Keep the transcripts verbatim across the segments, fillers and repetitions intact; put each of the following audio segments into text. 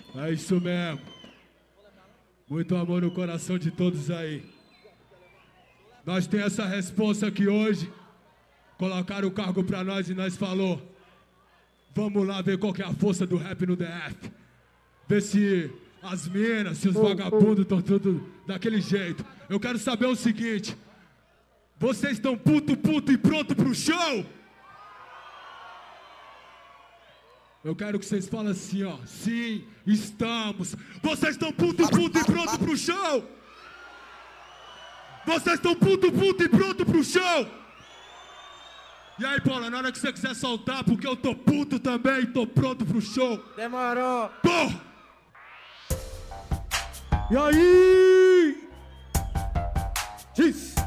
É isso mesmo. Muito amor no coração de todos aí. Nós temos essa responsa aqui hoje. Colocaram o cargo pra nós e nós falou: vamos lá ver qual que é a força do rap no D F. Ver se as minas, se os vagabundos estão tudo daquele jeito. Eu quero saber o seguinte: vocês estão puto, puto e pronto pro show? Eu quero que vocês falem assim, ó. Sim, estamos. Vocês estão puto, puto e pronto pro show? Vocês estão puto, puto e pronto pro show? E aí, Paula, na hora que você quiser soltar, porque eu tô puto também e tô pronto pro show. Demorou. Porra! E aí? Diz.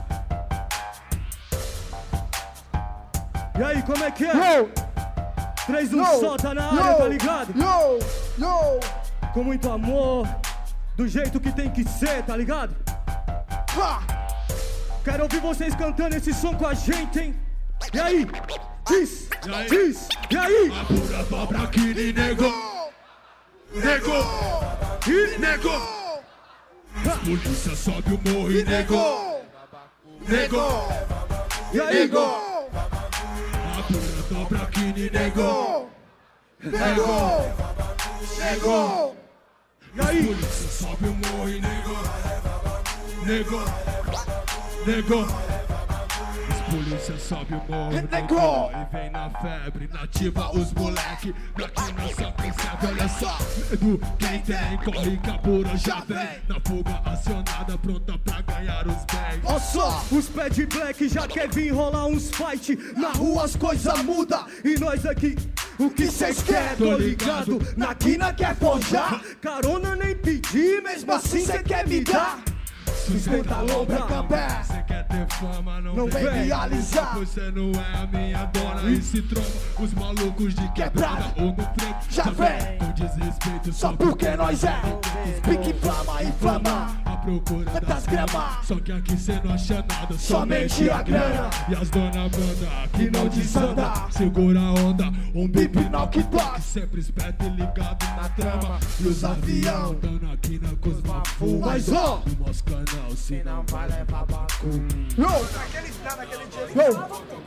E aí, como é que é? Yo! três um só, tá na área, tá ligado? Yo! Yo! Com muito amor, do jeito que tem que ser, tá ligado? Ha! Quero ouvir vocês cantando esse som com a gente, hein? E aí? Diz! E aí? Diz! E aí? A pura dobra que me negou. Negou! E negou! Polícia sobe o morro e negou. Negou! E aí? Negou! A pura dobra que me negou. Negou! Negou! E aí? Polícia sobe o morro e negou. Negou! Negou! Polícia sobe o morro, negou. E vem na febre, nativa os moleque. Daqui nós só percebe, olha só. Medo quem tem, corre que a pura já vem. Na fuga acionada, pronta pra ganhar os bens. Ó só, os pé de black já quer vir rolar uns fight. Na rua as coisas mudam e nós aqui, o que cês quer? Tô ligado, na quina quer forjar. Carona nem pedir, mesmo assim cê quer me dar. cinquenta lombra, Cambé! Cê quer ter fama, não, Não vem vem realizar. Você não é a minha dona. E se tromba os malucos de quebrada ou no freio. Já vem. Com desrespeito Só porque nós é pique, flama e flama. à procura Das das grama. gramas. Só que aqui cê não acha nada, Somente a grana. E as dona manda que não desanda. desanda. Segura a onda, um bip Bip não knock que toque. sempre esperto e ligado na trama. E os avião tão na quina com os mafu. Mas ó, no nosso canal, se não vai levar bacu. Yo! Yo!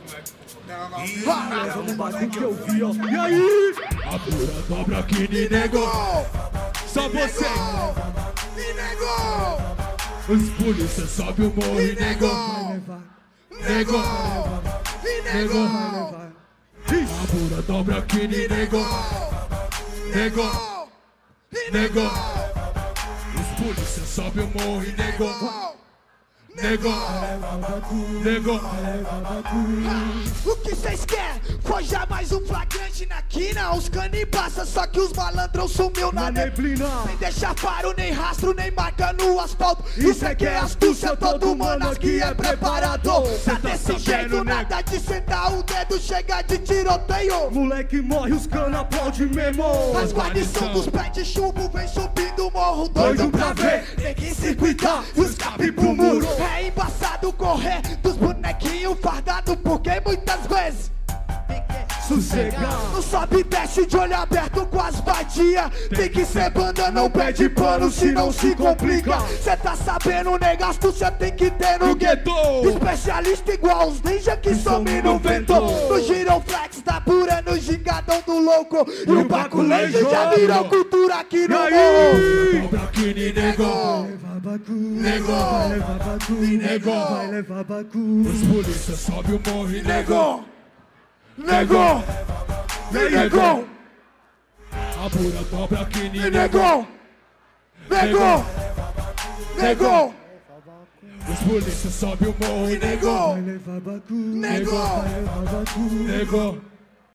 leva no bagulho que eu vi, ó. E aí? A pura dobra que me negou. Só você. Me negou! Os polícia sobe o morro e negou. Negou. Me Negou. negou! A pura dobra que me negou. Negou. Negou. Os polícia sobe o morro e negou. Negou. Negou. O que cês quer? Forjar mais um flagrante na quina. Os canibaça, só que os malandrão sumiu na Na neblina. neblina. Sem deixar faro, nem rastro, nem marca no asfalto. Isso é que é astúcia, todo mano aqui é preparador. Tá desse jeito, nada de sentar o dedo, chega de tiroteio. Moleque morre, os cana aplaude mesmo. As guarnição dos pés de chumbo vem subindo o morro, doido pra ver. Tem que se cuidar, os escape pro muro. É embaçado correr dos bonequinhos fardados, porque muitas vezes Sossegar. não sobe e desce de olho aberto com as vadias. Tem que ser banda, não pede pano, senão se complica. Cê tá sabendo, negasto, cê tem que ter no gueto. Especialista igual os ninja que some no vento. No giroflex da pura, no gingadão do louco. E o baculejo já virou cultura aqui no morro. Dobra que me negou. Negou. Levar bacu. Negou. Vai levar bacu. Os polícia sobe o morro e negou. Negou! Me negou! A pura dobra que me Me negou. negou! Negou! Negou! Os polícia sobe o morro e negou. Vai levar bacu. Negou! Vai levar bacu. Negou.